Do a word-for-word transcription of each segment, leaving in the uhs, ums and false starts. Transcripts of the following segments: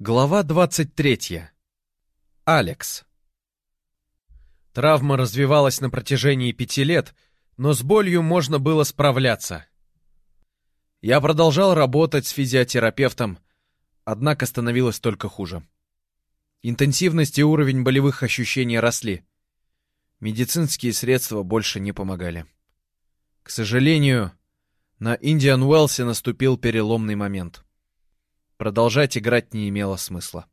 Глава двадцать третья. Алекс. Травма развивалась на протяжении пяти лет, но с болью можно было справляться. Я продолжал работать с физиотерапевтом, однако становилось только хуже. Интенсивность и уровень болевых ощущений росли. Медицинские средства больше не помогали. К сожалению, на Индиан Уэллсе наступил переломный момент. Продолжать играть не имело смысла.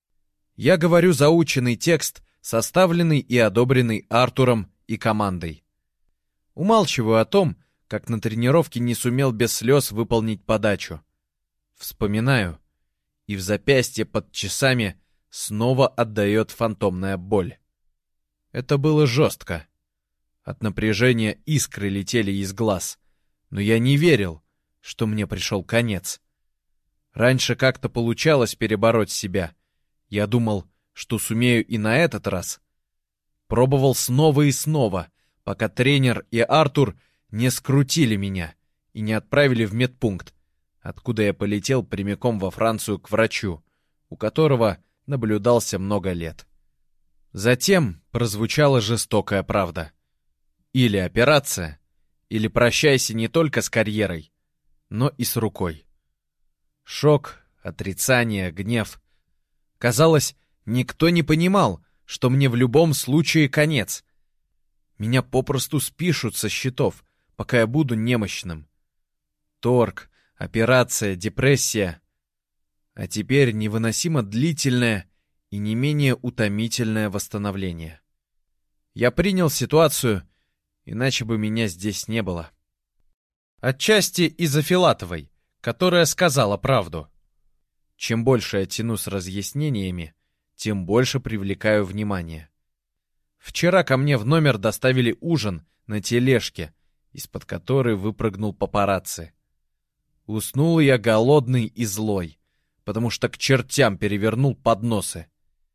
Я говорю заученный текст, составленный и одобренный Артуром и командой. Умалчиваю о том, как на тренировке не сумел без слез выполнить подачу. Вспоминаю, и в запястье под часами снова отдает фантомная боль. Это было жестко. От напряжения искры летели из глаз, но я не верил, что мне пришел конец. Раньше как-то получалось перебороть себя. Я думал, что сумею и на этот раз. Пробовал снова и снова, пока тренер и Артур не скрутили меня и не отправили в медпункт, откуда я полетел прямиком во Францию к врачу, у которого наблюдался много лет. Затем прозвучала жестокая правда. Или операция, или прощайся не только с карьерой, но и с рукой. Шок, отрицание, гнев. Казалось, никто не понимал, что мне в любом случае конец. Меня попросту спишут со счетов, пока я буду немощным. Торг, операция, депрессия. А теперь невыносимо длительное и не менее утомительное восстановление. Я принял ситуацию, иначе бы меня здесь не было. Отчасти из-за Филатовой, которая сказала правду. Чем больше я тяну с разъяснениями, тем больше привлекаю внимание. Вчера ко мне в номер доставили ужин на тележке, из-под которой выпрыгнул папарацци. Уснул я голодный и злой, потому что к чертям перевернул подносы.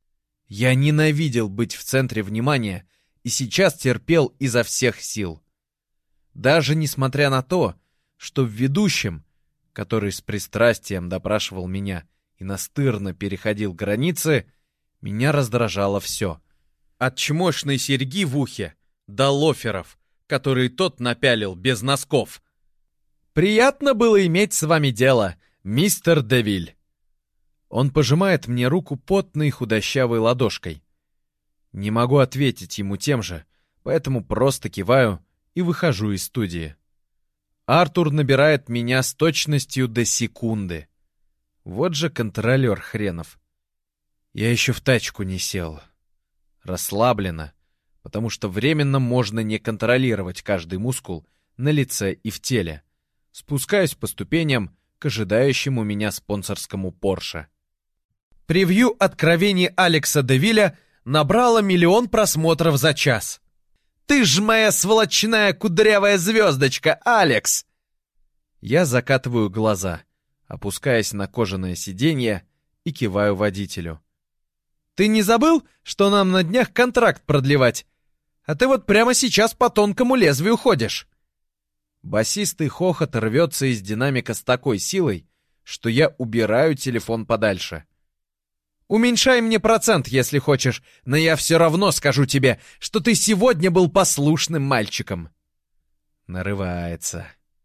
Я ненавидел быть в центре внимания и сейчас терпел изо всех сил. Даже несмотря на то, что в ведущем, который с пристрастием допрашивал меня и настырно переходил границы, меня раздражало все. От чмошной серьги в ухе до лоферов, которые тот напялил без носков. «Приятно было иметь с вами дело, мистер Девиль». Он пожимает мне руку потной худощавой ладошкой. Не могу ответить ему тем же, поэтому просто киваю и выхожу из студии. Артур набирает меня с точностью до секунды. Вот же контролер хренов. Я еще в тачку не сел. Расслабленно, потому что временно можно не контролировать каждый мускул на лице и в теле. Спускаюсь по ступеням к ожидающему меня спонсорскому Порше. Превью откровений Алекса Девиля набрало миллион просмотров за час. «Ты ж моя сволочная кудрявая звездочка, Алекс!» Я закатываю глаза, опускаясь на кожаное сиденье и киваю водителю. «Ты не забыл, что нам на днях контракт продлевать? А ты вот прямо сейчас по тонкому лезвию ходишь!» Басистый хохот рвется из динамика с такой силой, что я убираю телефон подальше. «Уменьшай мне процент, если хочешь, но я все равно скажу тебе, что ты сегодня был послушным мальчиком!» Нарывается.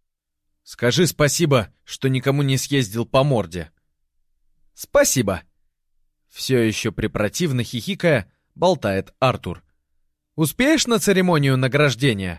«Скажи спасибо, что никому не съездил по морде». «Спасибо!» Все еще препротивно хихикая, болтает Артур. «Успеешь на церемонию награждения?»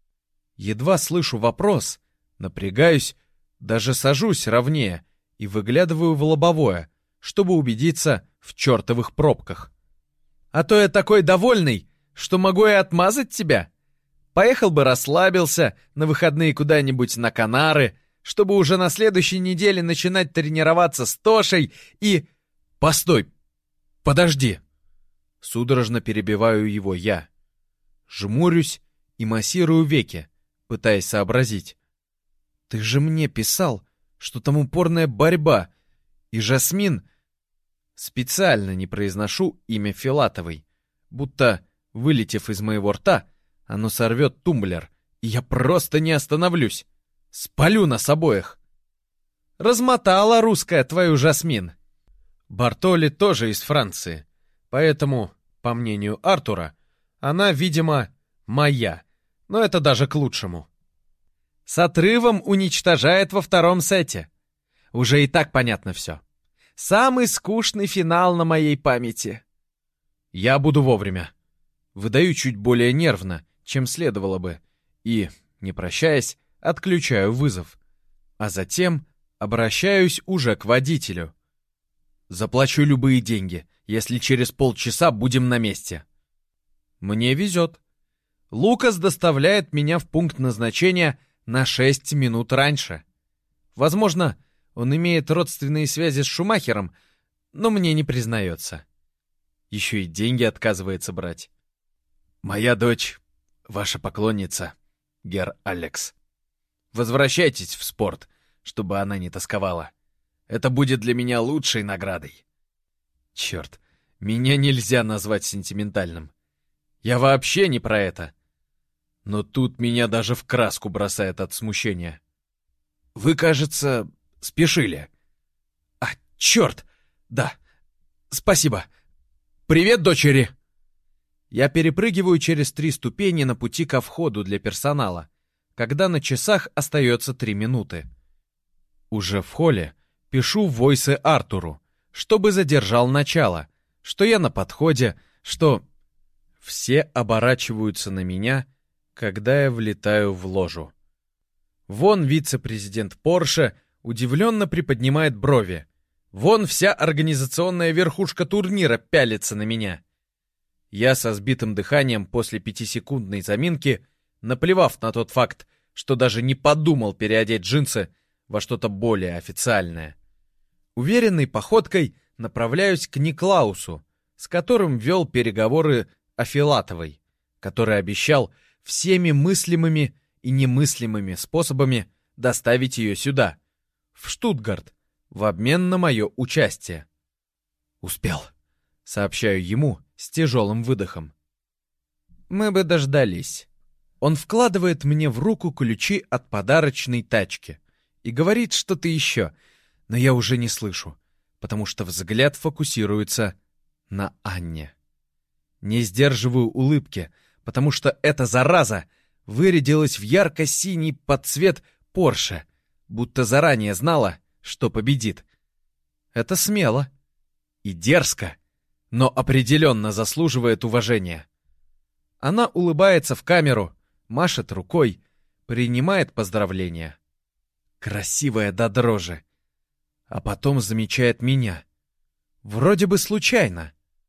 Едва слышу вопрос, напрягаюсь, даже сажусь ровнее и выглядываю в лобовое, чтобы убедиться в чертовых пробках. «А то я такой довольный, что могу и отмазать тебя. Поехал бы расслабился на выходные куда-нибудь на Канары, чтобы уже на следующей неделе начинать тренироваться с Тошей и...» «Постой! Подожди!» Судорожно перебиваю его я. Жмурюсь и массирую веки, пытаясь сообразить. «Ты же мне писал, что там упорная борьба, и Жасмин...» Специально не произношу имя Филатовой, будто, вылетев из моего рта, оно сорвет тумблер, и я просто не остановлюсь. Спалю нас обоих. Размотала русская твою Жасмин. Бартоли тоже из Франции, поэтому, по мнению Артура, она, видимо, моя, но это даже к лучшему. С отрывом уничтожает во втором сете. Уже и так понятно все. Самый скучный финал на моей памяти. Я буду вовремя. Выдаю чуть более нервно, чем следовало бы, и, не прощаясь, отключаю вызов. А затем обращаюсь уже к водителю. Заплачу любые деньги, если через полчаса будем на месте. Мне везет. Лукас доставляет меня в пункт назначения на шесть минут раньше. Возможно, он имеет родственные связи с Шумахером, но мне не признается. Еще и деньги отказывается брать. Моя дочь — ваша поклонница, гер Алекс. Возвращайтесь в спорт, чтобы она не тосковала. Это будет для меня лучшей наградой. Черт, меня нельзя назвать сентиментальным. Я вообще не про это. Но тут меня даже в краску бросает от смущения. Вы, кажется, спешили. А, черт! Да. Спасибо. Привет, дочери! Я перепрыгиваю через три ступени на пути ко входу для персонала, когда на часах остается три минуты. Уже в холле пишу войсы Артуру, чтобы задержал начало, что я на подходе, что... Все оборачиваются на меня, когда я влетаю в ложу. Вон вице-президент Порше удивленно приподнимает брови. Вон вся организационная верхушка турнира пялится на меня. Я со сбитым дыханием после пятисекундной заминки, наплевав на тот факт, что даже не подумал переодеть джинсы во что-то более официальное. Уверенной походкой направляюсь к Никлаусу, с которым вел переговоры о Филатовой, который обещал всеми мыслимыми и немыслимыми способами доставить ее сюда, в Штутгарт, в обмен на мое участие. «Успел», — сообщаю ему с тяжелым выдохом. «Мы бы дождались». Он вкладывает мне в руку ключи от подарочной тачки и говорит что-то еще, но я уже не слышу, потому что взгляд фокусируется на Анне. Не сдерживаю улыбки, потому что эта зараза вырядилась в ярко-синий подцвет Порше, будто заранее знала, что победит. Это смело и дерзко, но определенно заслуживает уважения. Она улыбается в камеру, машет рукой, принимает поздравления. Красивая до дрожи. А потом замечает меня. Вроде бы случайно.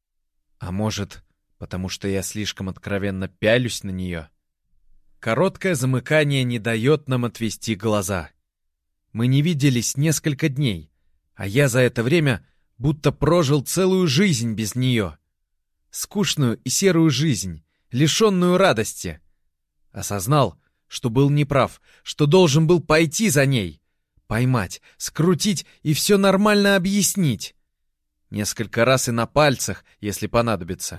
А может, потому что я слишком откровенно пялюсь на нее. Короткое замыкание не дает нам отвести глаза. Мы не виделись несколько дней, а я за это время будто прожил целую жизнь без нее. Скучную и серую жизнь, лишенную радости. Осознал, что был неправ, что должен был пойти за ней, поймать, скрутить и все нормально объяснить. Несколько раз и на пальцах, если понадобится.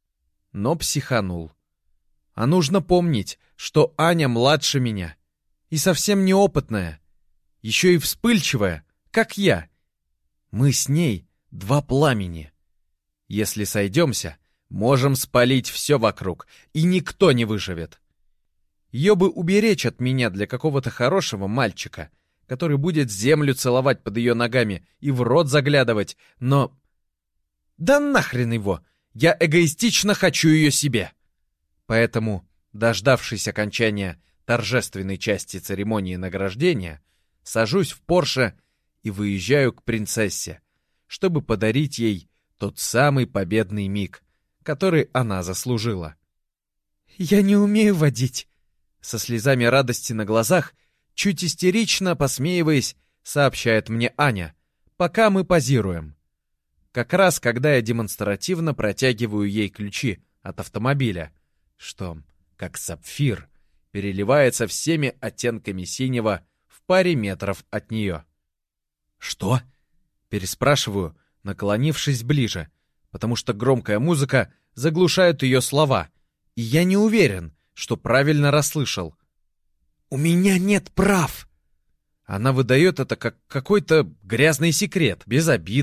Но психанул. А нужно помнить, что Аня младше меня и совсем неопытная, еще и вспыльчивая, как я. Мы с ней два пламени. Если сойдемся, можем спалить все вокруг, и никто не выживет. Ее бы уберечь от меня для какого-то хорошего мальчика, который будет землю целовать под ее ногами и в рот заглядывать, но... Да нахрен его! Я эгоистично хочу ее себе! Поэтому, дождавшись окончания торжественной части церемонии награждения, сажусь в Порше и выезжаю к принцессе, чтобы подарить ей тот самый победный миг, который она заслужила. «Я не умею водить», — со слезами радости на глазах, чуть истерично посмеиваясь, сообщает мне Аня, пока мы позируем. Как раз когда я демонстративно протягиваю ей ключи от автомобиля, что, как сапфир, переливается всеми оттенками синего в паре метров от нее. «Что?» — переспрашиваю, наклонившись ближе, потому что громкая музыка заглушает ее слова, и я не уверен, что правильно расслышал. «У меня нет прав!» Она выдает это как какой-то грязный секрет, без обиды,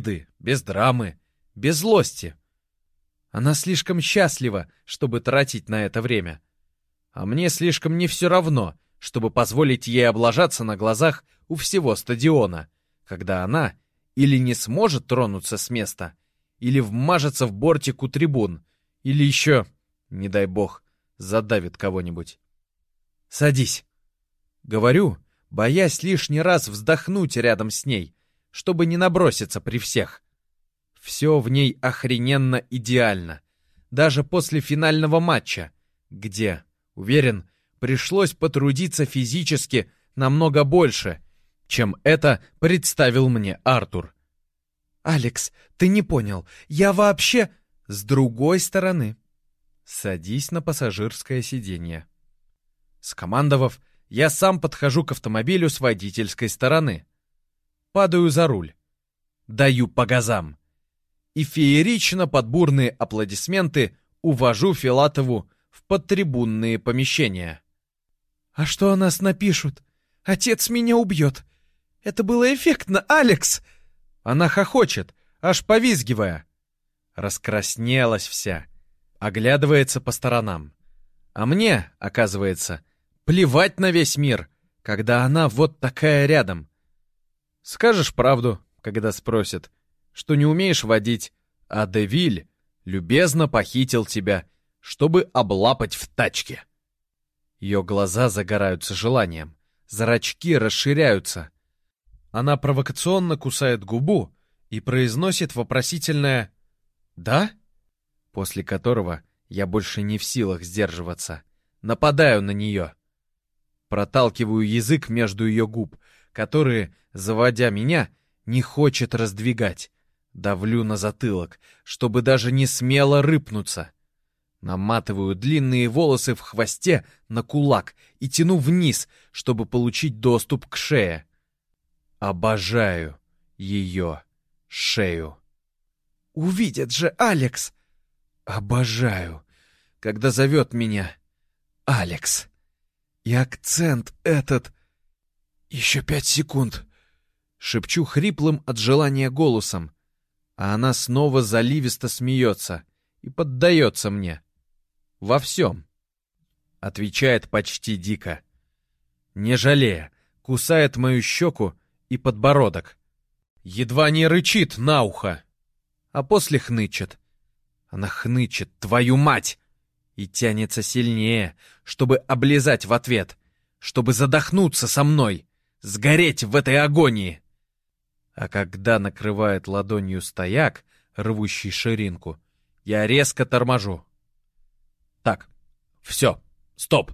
без драмы, без злости. Она слишком счастлива, чтобы тратить на это время. А мне слишком не все равно, чтобы позволить ей облажаться на глазах у всего стадиона, когда она или не сможет тронуться с места, или вмажется в бортик у трибун, или еще, не дай бог, задавит кого-нибудь. «Садись», — говорю, боясь лишний раз вздохнуть рядом с ней, чтобы не наброситься при всех. Все в ней охрененно идеально, даже после финального матча, где, уверен, пришлось потрудиться физически намного больше, чем это представил мне Артур. «Алекс, ты не понял, я вообще...» «С другой стороны». «Садись на пассажирское сиденье». Скомандовав, я сам подхожу к автомобилю с водительской стороны. Падаю за руль. Даю по газам. И феерично под бурные аплодисменты увожу Филатову в подтрибунные помещения. «А что о нас напишут? Отец меня убьет. Это было эффектно, Алекс!» Она хохочет, аж повизгивая. Раскраснелась вся, оглядывается по сторонам. А мне, оказывается, плевать на весь мир, когда она вот такая рядом. Скажешь правду, когда спросят, что не умеешь водить, а Девиль любезно похитил тебя, чтобы облапать в тачке. Ее глаза загораются желанием, зрачки расширяются. Она провокационно кусает губу и произносит вопросительное «Да?», после которого я больше не в силах сдерживаться. Нападаю на нее. Проталкиваю язык между ее губ, которые, заводя меня, не хочет раздвигать. Давлю на затылок, чтобы даже не смело рыпнуться. Наматываю длинные волосы в хвосте на кулак и тяну вниз, чтобы получить доступ к шее. Обожаю ее шею. «Увидят же, Алекс!» Обожаю, когда зовет меня Алекс. И акцент этот... «Еще пять секунд!» Шепчу хриплым от желания голосом, а она снова заливисто смеется и поддается мне. Во всем. Отвечает почти дико. Не жалея, кусает мою щеку и подбородок. Едва не рычит на ухо, а после хнычет. Она хнычет, твою мать! И тянется сильнее, чтобы облизать в ответ, чтобы задохнуться со мной, сгореть в этой агонии. А когда накрывает ладонью стояк, рвущий ширинку, я резко торможу. Так, все, стоп.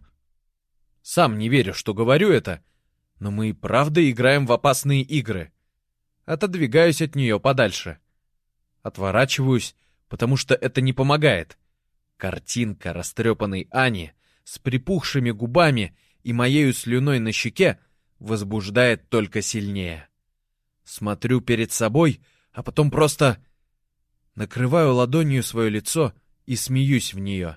Сам не верю, что говорю это, но мы и правда играем в опасные игры. Отодвигаюсь от нее подальше. Отворачиваюсь, потому что это не помогает. Картинка растрепанной Ани с припухшими губами и моею слюной на щеке возбуждает только сильнее. Смотрю перед собой, а потом просто накрываю ладонью свое лицо и смеюсь в нее.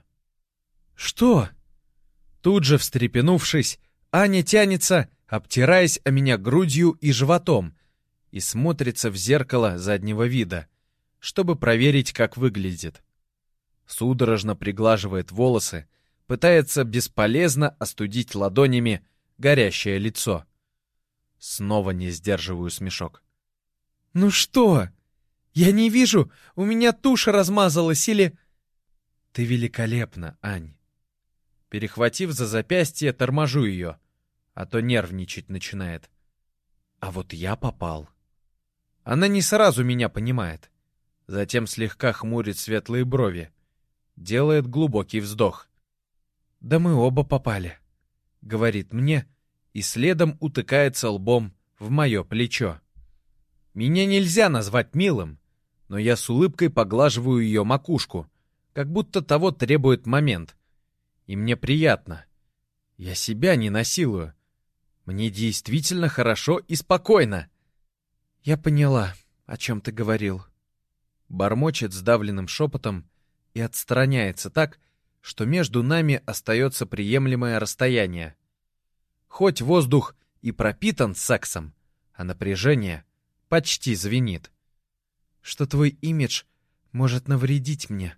«Что?» Тут же, встрепенувшись, Аня тянется, обтираясь о меня грудью и животом, и смотрится в зеркало заднего вида, чтобы проверить, как выглядит. Судорожно приглаживает волосы, пытается бесполезно остудить ладонями горящее лицо. Снова не сдерживаю смешок. «Ну что? Я не вижу, у меня тушь размазалась или...» «Ты великолепна, Ань». Перехватив за запястье, торможу ее, а то нервничать начинает. А вот я попал. Она не сразу меня понимает. Затем слегка хмурит светлые брови. Делает глубокий вздох. «Да мы оба попали», — говорит мне, и следом утыкается лбом в мое плечо. Меня нельзя назвать милым, но я с улыбкой поглаживаю ее макушку, как будто того требует момент. И мне приятно. Я себя не насилую. Мне действительно хорошо и спокойно. «Я поняла, о чем ты говорил». Бормочет сдавленным шепотом и отстраняется так, что между нами остается приемлемое расстояние. Хоть воздух и пропитан сексом, а напряжение почти звенит. что твой имидж может навредить мне.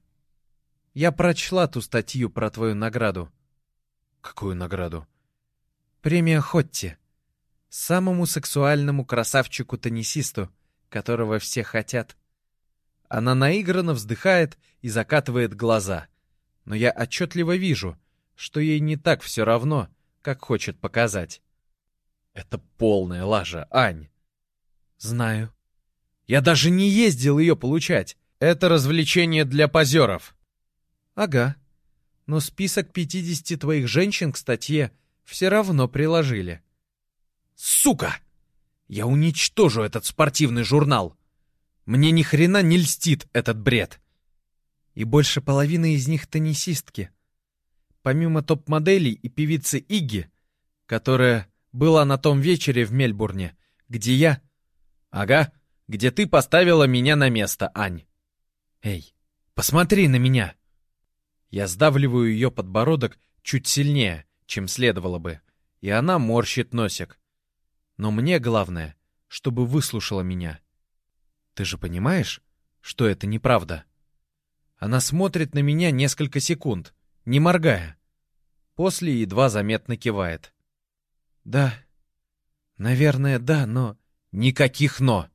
Я прочла ту статью про твою награду». «Какую награду?» «Премия Хотти. Самому сексуальному красавчику-теннисисту, которого все хотят». Она наигранно вздыхает и закатывает глаза, но я отчетливо вижу, что ей не так все равно, как хочет показать. «Это полная лажа, Ань». «Знаю. Я даже не ездил ее получать. Это развлечение для позеров». «Ага. Но список пятидесяти твоих женщин к статье все равно приложили». «Сука! Я уничтожу этот спортивный журнал. Мне ни хрена не льстит этот бред». И больше половины из них теннисистки. Помимо топ-моделей и певицы Игги, которая была на том вечере в Мельбурне, где я... Ага, где ты поставила меня на место, Ань. Эй, посмотри на меня. Я сдавливаю ее подбородок чуть сильнее, чем следовало бы, и она морщит носик. Но мне главное, чтобы выслушала меня. Ты же понимаешь, что это неправда? Она смотрит на меня несколько секунд, не моргая. После едва заметно кивает. Да, наверное, да, но... Никаких «но».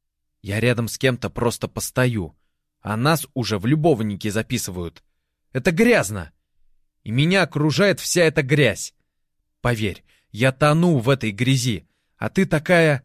Я рядом с кем-то просто постою, а нас уже в любовники записывают. Это грязно. И меня окружает вся эта грязь. Поверь, я тону в этой грязи, а ты такая...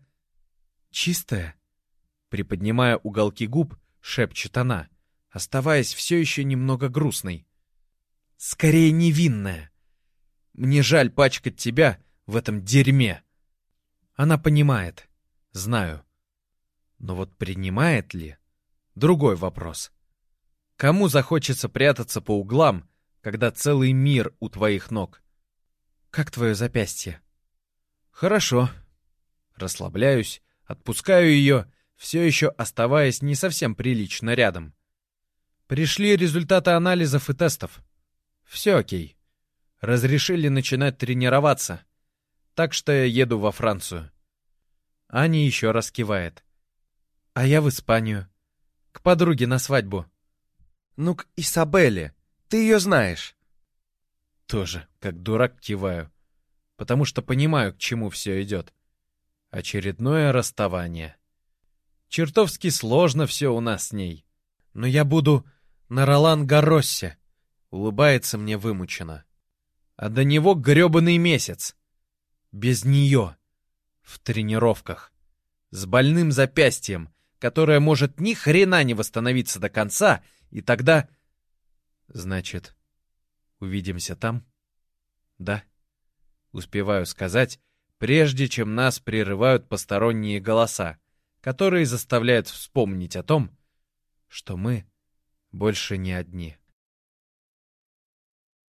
Чистая? Приподнимая уголки губ, шепчет она, оставаясь все еще немного грустной. Скорее невинная. Мне жаль пачкать тебя в этом дерьме. Она понимает. Знаю. Но вот принимает ли? Другой вопрос. Кому захочется прятаться по углам, когда целый мир у твоих ног? Как твое запястье? Хорошо. Расслабляюсь, отпускаю ее, все еще оставаясь не совсем прилично рядом. Пришли результаты анализов и тестов. Все окей. Разрешили начинать тренироваться. Так что я еду во Францию. Аня еще раз кивает. А я в Испанию. К подруге на свадьбу. Ну, к Исабелле. Ты ее знаешь. Тоже, как дурак, киваю. Потому что понимаю, к чему все идет. Очередное расставание. Чертовски сложно все у нас с ней. Но я буду на Ролан-Гарросе. Улыбается мне вымученно. А до него гребаный месяц. Без нее. В тренировках. С больным запястьем, которое может ни хрена не восстановиться до конца, и тогда... Значит, увидимся там? Да. Успеваю сказать, прежде чем нас прерывают посторонние голоса, которые заставляют вспомнить о том, что мы больше не одни.